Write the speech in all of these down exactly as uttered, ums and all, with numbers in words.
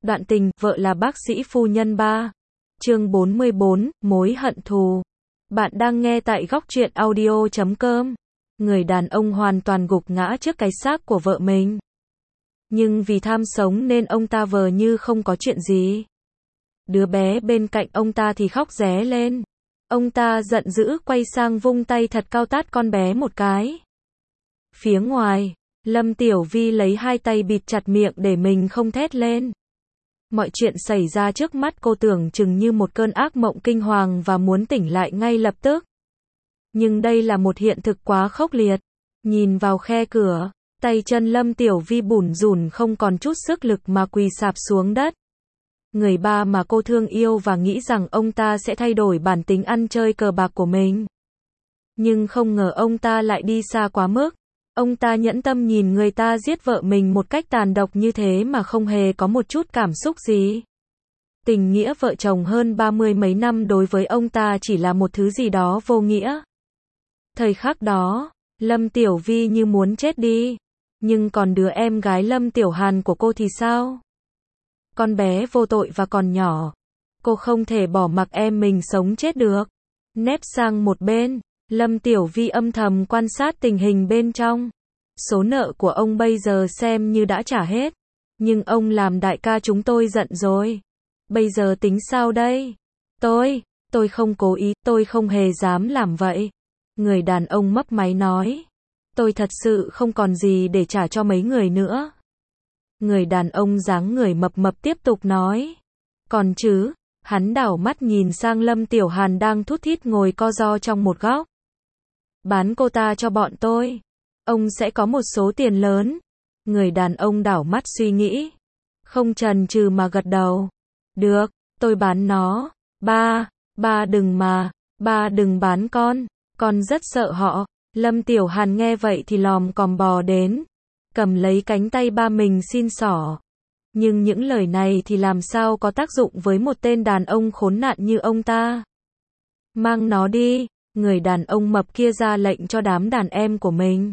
Đoạn tình, vợ là bác sĩ phu nhân ba. Chương bốn mươi bốn, mối hận thù. Bạn đang nghe tại góc truyện audio chấm com. Người đàn ông hoàn toàn gục ngã trước cái xác của vợ mình. Nhưng vì tham sống nên ông ta vờ như không có chuyện gì. Đứa bé bên cạnh ông ta thì khóc ré lên. Ông ta giận dữ quay sang vung tay thật cao tát con bé một cái. Phía ngoài, Lâm Tiểu Vi lấy hai tay bịt chặt miệng để mình không thét lên. Mọi chuyện xảy ra trước mắt cô tưởng chừng như một cơn ác mộng kinh hoàng và muốn tỉnh lại ngay lập tức. Nhưng đây là một hiện thực quá khốc liệt. Nhìn vào khe cửa, tay chân Lâm Tiểu Vi bủn rủn không còn chút sức lực mà quỳ sạp xuống đất. Người ba mà cô thương yêu và nghĩ rằng ông ta sẽ thay đổi bản tính ăn chơi cờ bạc của mình. Nhưng không ngờ ông ta lại đi xa quá mức. Ông ta nhẫn tâm nhìn người ta giết vợ mình một cách tàn độc như thế mà không hề có một chút cảm xúc gì. Tình nghĩa vợ chồng hơn ba mươi mấy năm đối với ông ta chỉ là một thứ gì đó vô nghĩa. Thời khắc đó, Lâm Tiểu Vi như muốn chết đi. Nhưng còn đứa em gái Lâm Tiểu Hàn của cô thì sao? Con bé vô tội và còn nhỏ. Cô không thể bỏ mặc em mình sống chết được. Nép sang một bên, Lâm Tiểu Vi âm thầm quan sát tình hình bên trong. Số nợ của ông bây giờ xem như đã trả hết. Nhưng ông làm đại ca chúng tôi giận rồi. Bây giờ tính sao đây? Tôi, tôi không cố ý, tôi không hề dám làm vậy. Người đàn ông mấp máy nói. Tôi thật sự không còn gì để trả cho mấy người nữa. Người đàn ông dáng người mập mập tiếp tục nói. Còn chứ, hắn đảo mắt nhìn sang Lâm Tiểu Hàn đang thút thít ngồi co ro trong một góc. Bán cô ta cho bọn tôi. Ông sẽ có một số tiền lớn. Người đàn ông đảo mắt suy nghĩ. Không chần chừ mà gật đầu. Được, tôi bán nó. Ba, ba đừng mà, ba đừng bán con. Con rất sợ họ. Lâm Tiểu Hàn nghe vậy thì lòm còm bò đến. Cầm lấy cánh tay ba mình xin xỏ. Nhưng những lời này thì làm sao có tác dụng với một tên đàn ông khốn nạn như ông ta. Mang nó đi. Người đàn ông mập kia ra lệnh cho đám đàn em của mình.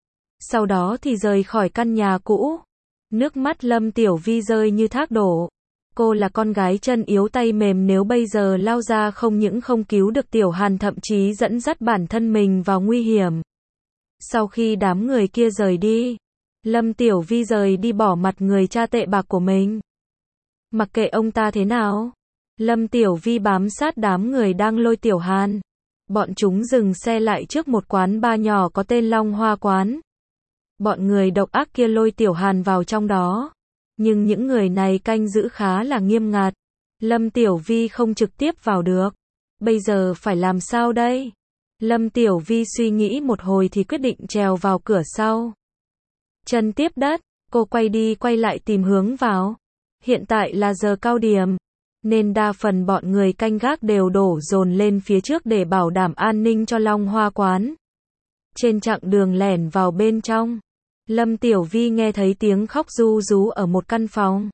Sau đó thì rời khỏi căn nhà cũ. Nước mắt Lâm Tiểu Vi rơi như thác đổ. Cô là con gái chân yếu tay mềm, nếu bây giờ lao ra không những không cứu được Tiểu Hàn thậm chí dẫn dắt bản thân mình vào nguy hiểm. Sau khi đám người kia rời đi, Lâm Tiểu Vi rời đi bỏ mặt người cha tệ bạc của mình. Mặc kệ ông ta thế nào, Lâm Tiểu Vi bám sát đám người đang lôi Tiểu Hàn. Bọn chúng dừng xe lại trước một quán bar nhỏ có tên Long Hoa Quán. Bọn người độc ác kia lôi Tiểu Hàn vào trong đó. Nhưng những người này canh giữ khá là nghiêm ngặt. Lâm Tiểu Vi không trực tiếp vào được. Bây giờ phải làm sao đây? Lâm Tiểu Vi suy nghĩ một hồi thì quyết định trèo vào cửa sau. Chân tiếp đất, cô quay đi quay lại tìm hướng vào. Hiện tại là giờ cao điểm, nên đa phần bọn người canh gác đều đổ dồn lên phía trước để bảo đảm an ninh cho Long Hoa Quán. Trên chặng đường lẻn vào bên trong, Lâm Tiểu Vi nghe thấy tiếng khóc ru rú ở một căn phòng.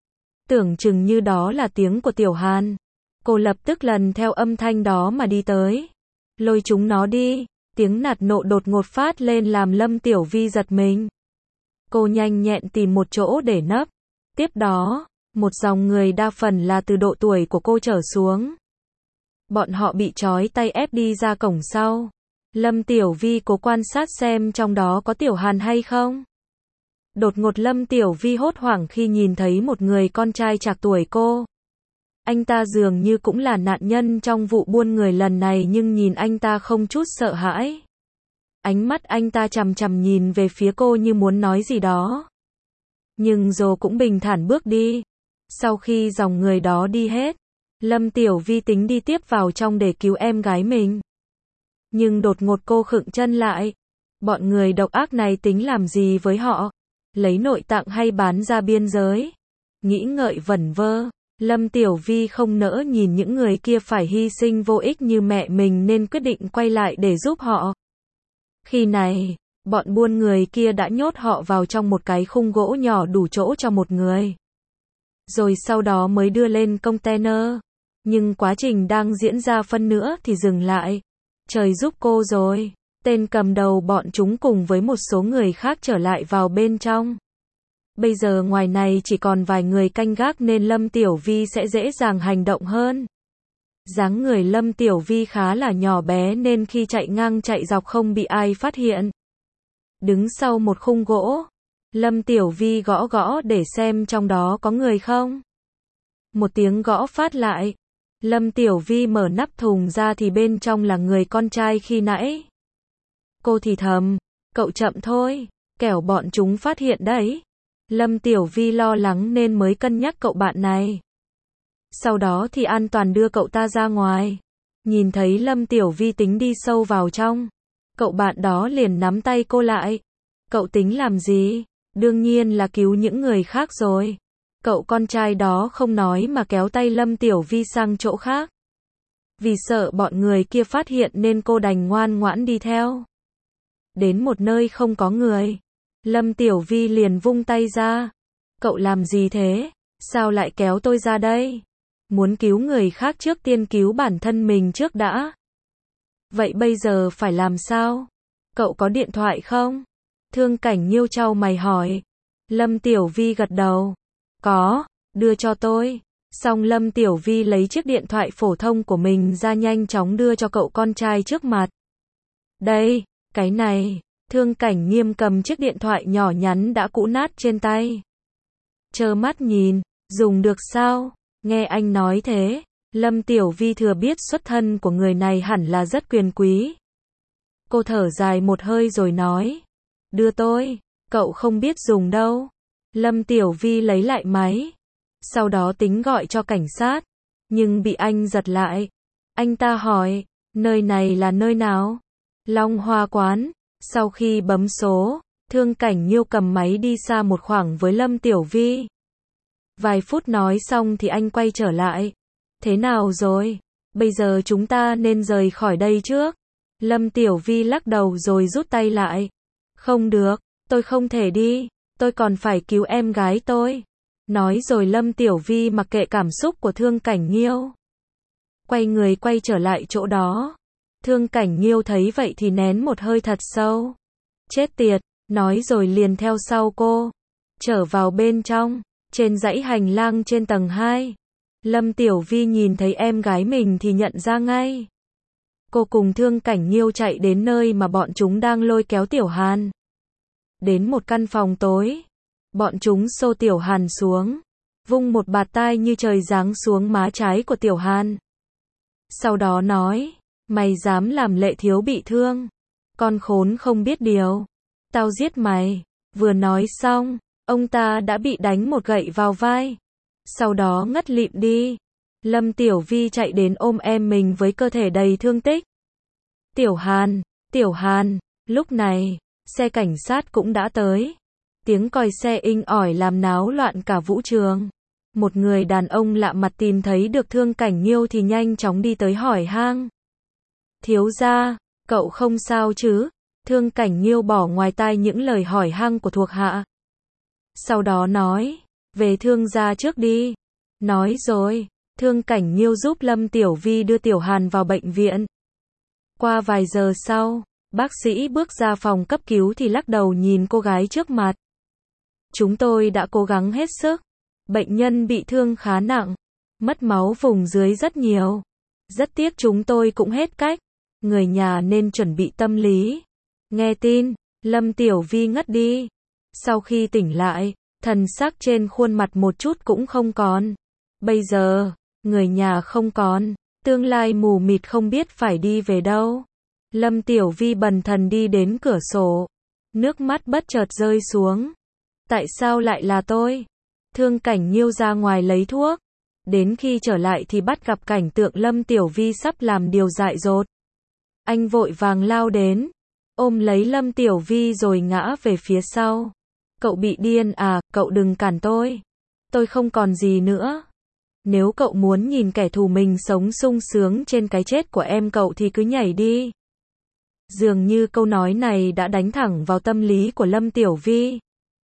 Tưởng chừng như đó là tiếng của Tiểu Hàn. Cô lập tức lần theo âm thanh đó mà đi tới. Lôi chúng nó đi. Tiếng nạt nộ đột ngột phát lên làm Lâm Tiểu Vi giật mình. Cô nhanh nhẹn tìm một chỗ để nấp. Tiếp đó, một dòng người đa phần là từ độ tuổi của cô trở xuống. Bọn họ bị trói tay ép đi ra cổng sau. Lâm Tiểu Vi cố quan sát xem trong đó có Tiểu Hàn hay không. Đột ngột Lâm Tiểu Vi hốt hoảng khi nhìn thấy một người con trai trạc tuổi cô. Anh ta dường như cũng là nạn nhân trong vụ buôn người lần này, nhưng nhìn anh ta không chút sợ hãi. Ánh mắt anh ta chằm chằm nhìn về phía cô như muốn nói gì đó. Nhưng rồi cũng bình thản bước đi. Sau khi dòng người đó đi hết, Lâm Tiểu Vi tính đi tiếp vào trong để cứu em gái mình. Nhưng đột ngột cô khựng chân lại. Bọn người độc ác này tính làm gì với họ? Lấy nội tạng hay bán ra biên giới? Nghĩ ngợi vẩn vơ, Lâm Tiểu Vi không nỡ nhìn những người kia phải hy sinh vô ích như mẹ mình nên quyết định quay lại để giúp họ. Khi này, bọn buôn người kia đã nhốt họ vào trong một cái khung gỗ nhỏ đủ chỗ cho một người. Rồi sau đó mới đưa lên container. Nhưng quá trình đang diễn ra phân nữa thì dừng lại. Trời giúp cô rồi. Tên cầm đầu bọn chúng cùng với một số người khác trở lại vào bên trong. Bây giờ ngoài này chỉ còn vài người canh gác nên Lâm Tiểu Vi sẽ dễ dàng hành động hơn. Dáng người Lâm Tiểu Vi khá là nhỏ bé nên khi chạy ngang chạy dọc không bị ai phát hiện. Đứng sau một khung gỗ, Lâm Tiểu Vi gõ gõ để xem trong đó có người không. Một tiếng gõ phát lại. Lâm Tiểu Vi mở nắp thùng ra thì bên trong là người con trai khi nãy. Cô thì thầm, cậu chậm thôi, kẻo bọn chúng phát hiện đấy. Lâm Tiểu Vi lo lắng nên mới cân nhắc cậu bạn này. Sau đó thì an toàn đưa cậu ta ra ngoài. Nhìn thấy Lâm Tiểu Vi tính đi sâu vào trong, cậu bạn đó liền nắm tay cô lại. Cậu tính làm gì? Đương nhiên là cứu những người khác rồi. Cậu con trai đó không nói mà kéo tay Lâm Tiểu Vi sang chỗ khác. Vì sợ bọn người kia phát hiện nên cô đành ngoan ngoãn đi theo. Đến một nơi không có người, Lâm Tiểu Vi liền vung tay ra. Cậu làm gì thế? Sao lại kéo tôi ra đây? Muốn cứu người khác trước tiên cứu bản thân mình trước đã. Vậy bây giờ phải làm sao? Cậu có điện thoại không? Thương Cảnh Nhiêu chau mày hỏi. Lâm Tiểu Vi gật đầu. Có, đưa cho tôi. Xong Lâm Tiểu Vi lấy chiếc điện thoại phổ thông của mình ra nhanh chóng đưa cho cậu con trai trước mặt. Đây, cái này. Thương Cảnh Nghiêm cầm chiếc điện thoại nhỏ nhắn đã cũ nát trên tay. Trơ mắt nhìn, dùng được sao? Nghe anh nói thế, Lâm Tiểu Vi thừa biết xuất thân của người này hẳn là rất quyền quý. Cô thở dài một hơi rồi nói, đưa tôi, cậu không biết dùng đâu. Lâm Tiểu Vi lấy lại máy, sau đó tính gọi cho cảnh sát, nhưng bị anh giật lại. Anh ta hỏi, nơi này là nơi nào? Long Hoa Quán. Sau khi bấm số, Thương Cảnh Nhiêu cầm máy đi xa một khoảng với Lâm Tiểu Vi. Vài phút nói xong thì anh quay trở lại. Thế nào rồi? Bây giờ chúng ta nên rời khỏi đây trước. Lâm Tiểu Vi lắc đầu rồi rút tay lại. Không được, tôi không thể đi, tôi còn phải cứu em gái tôi. Nói rồi Lâm Tiểu Vi mặc kệ cảm xúc của Thương Cảnh Nhiêu. Quay người quay trở lại chỗ đó. Thương Cảnh Nhiêu thấy vậy thì nén một hơi thật sâu. Chết tiệt, nói rồi liền theo sau cô. Trở vào bên trong, trên dãy hành lang trên tầng hai. Lâm Tiểu Vi nhìn thấy em gái mình thì nhận ra ngay. Cô cùng Thương Cảnh Nhiêu chạy đến nơi mà bọn chúng đang lôi kéo Tiểu Hàn. Đến một căn phòng tối. Bọn chúng xô Tiểu Hàn xuống. Vung một bạt tai như trời giáng xuống má trái của Tiểu Hàn. Sau đó nói, mày dám làm Lệ Thiếu bị thương. Con khốn không biết điều. Tao giết mày. Vừa nói xong, ông ta đã bị đánh một gậy vào vai. Sau đó ngất lịm đi. Lâm Tiểu Vi chạy đến ôm em mình với cơ thể đầy thương tích. Tiểu Hàn, Tiểu Hàn, lúc này, xe cảnh sát cũng đã tới. Tiếng còi xe inh ỏi làm náo loạn cả vũ trường. Một người đàn ông lạ mặt tìm thấy được Thương Cảnh Nhiêu thì nhanh chóng đi tới hỏi han. Thiếu gia, cậu không sao chứ? Thương Cảnh Nhiêu bỏ ngoài tai những lời hỏi han của thuộc hạ. Sau đó nói, về Thương gia trước đi. Nói rồi, Thương Cảnh Nhiêu giúp Lâm Tiểu Vi đưa Tiểu Hàn vào bệnh viện. Qua vài giờ sau, bác sĩ bước ra phòng cấp cứu thì lắc đầu nhìn cô gái trước mặt. Chúng tôi đã cố gắng hết sức. Bệnh nhân bị thương khá nặng, mất máu vùng dưới rất nhiều. Rất tiếc chúng tôi cũng hết cách. Người nhà nên chuẩn bị tâm lý. Nghe tin, Lâm Tiểu Vi ngất đi. Sau khi tỉnh lại, thần sắc trên khuôn mặt một chút cũng không còn. Bây giờ, người nhà không còn, tương lai mù mịt không biết phải đi về đâu. Lâm Tiểu Vi bần thần đi đến cửa sổ. Nước mắt bất chợt rơi xuống. Tại sao lại là tôi? Thương Cảnh Nhiêu ra ngoài lấy thuốc. Đến khi trở lại thì bắt gặp cảnh tượng Lâm Tiểu Vi sắp làm điều dại dột. Anh vội vàng lao đến, ôm lấy Lâm Tiểu Vi rồi ngã về phía sau. Cậu bị điên à, cậu đừng cản tôi. Tôi không còn gì nữa. Nếu cậu muốn nhìn kẻ thù mình sống sung sướng trên cái chết của em cậu thì cứ nhảy đi. Dường như câu nói này đã đánh thẳng vào tâm lý của Lâm Tiểu Vi.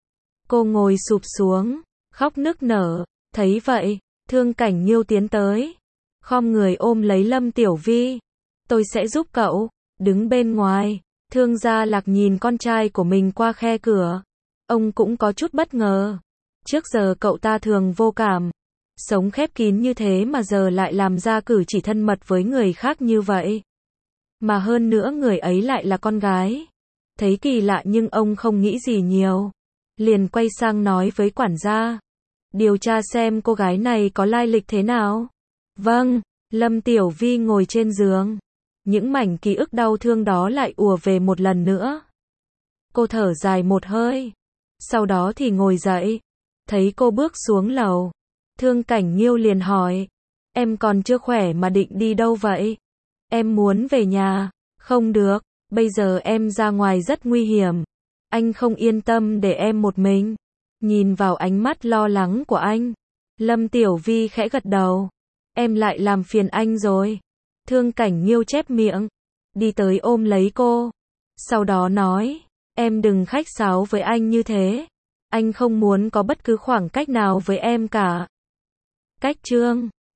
Cô ngồi sụp xuống, khóc nức nở. Thấy vậy, Thương Cảnh Nhiêu tiến tới, khom người ôm lấy Lâm Tiểu Vi. Tôi sẽ giúp cậu. Đứng bên ngoài, Thương Gia Lạc nhìn con trai của mình qua khe cửa. Ông cũng có chút bất ngờ. Trước giờ cậu ta thường vô cảm, sống khép kín như thế mà giờ lại làm ra cử chỉ thân mật với người khác như vậy. Mà hơn nữa người ấy lại là con gái. Thấy kỳ lạ nhưng ông không nghĩ gì nhiều. Liền quay sang nói với quản gia. Điều tra xem cô gái này có lai lịch thế nào. Vâng, Lâm Tiểu Vi ngồi trên giường. Những mảnh ký ức đau thương đó lại ùa về một lần nữa. Cô thở dài một hơi. Sau đó thì ngồi dậy. Thấy cô bước xuống lầu. Thương Cảnh Nghiêu liền hỏi. Em còn chưa khỏe mà định đi đâu vậy? Em muốn về nhà. Không được, bây giờ em ra ngoài rất nguy hiểm. Anh không yên tâm để em một mình. Nhìn vào ánh mắt lo lắng của anh, Lâm Tiểu Vi khẽ gật đầu. Em lại làm phiền anh rồi. Thương Cảnh Nghiêu chép miệng, đi tới ôm lấy cô. Sau đó nói, em đừng khách sáo với anh như thế. Anh không muốn có bất cứ khoảng cách nào với em cả. Cách chương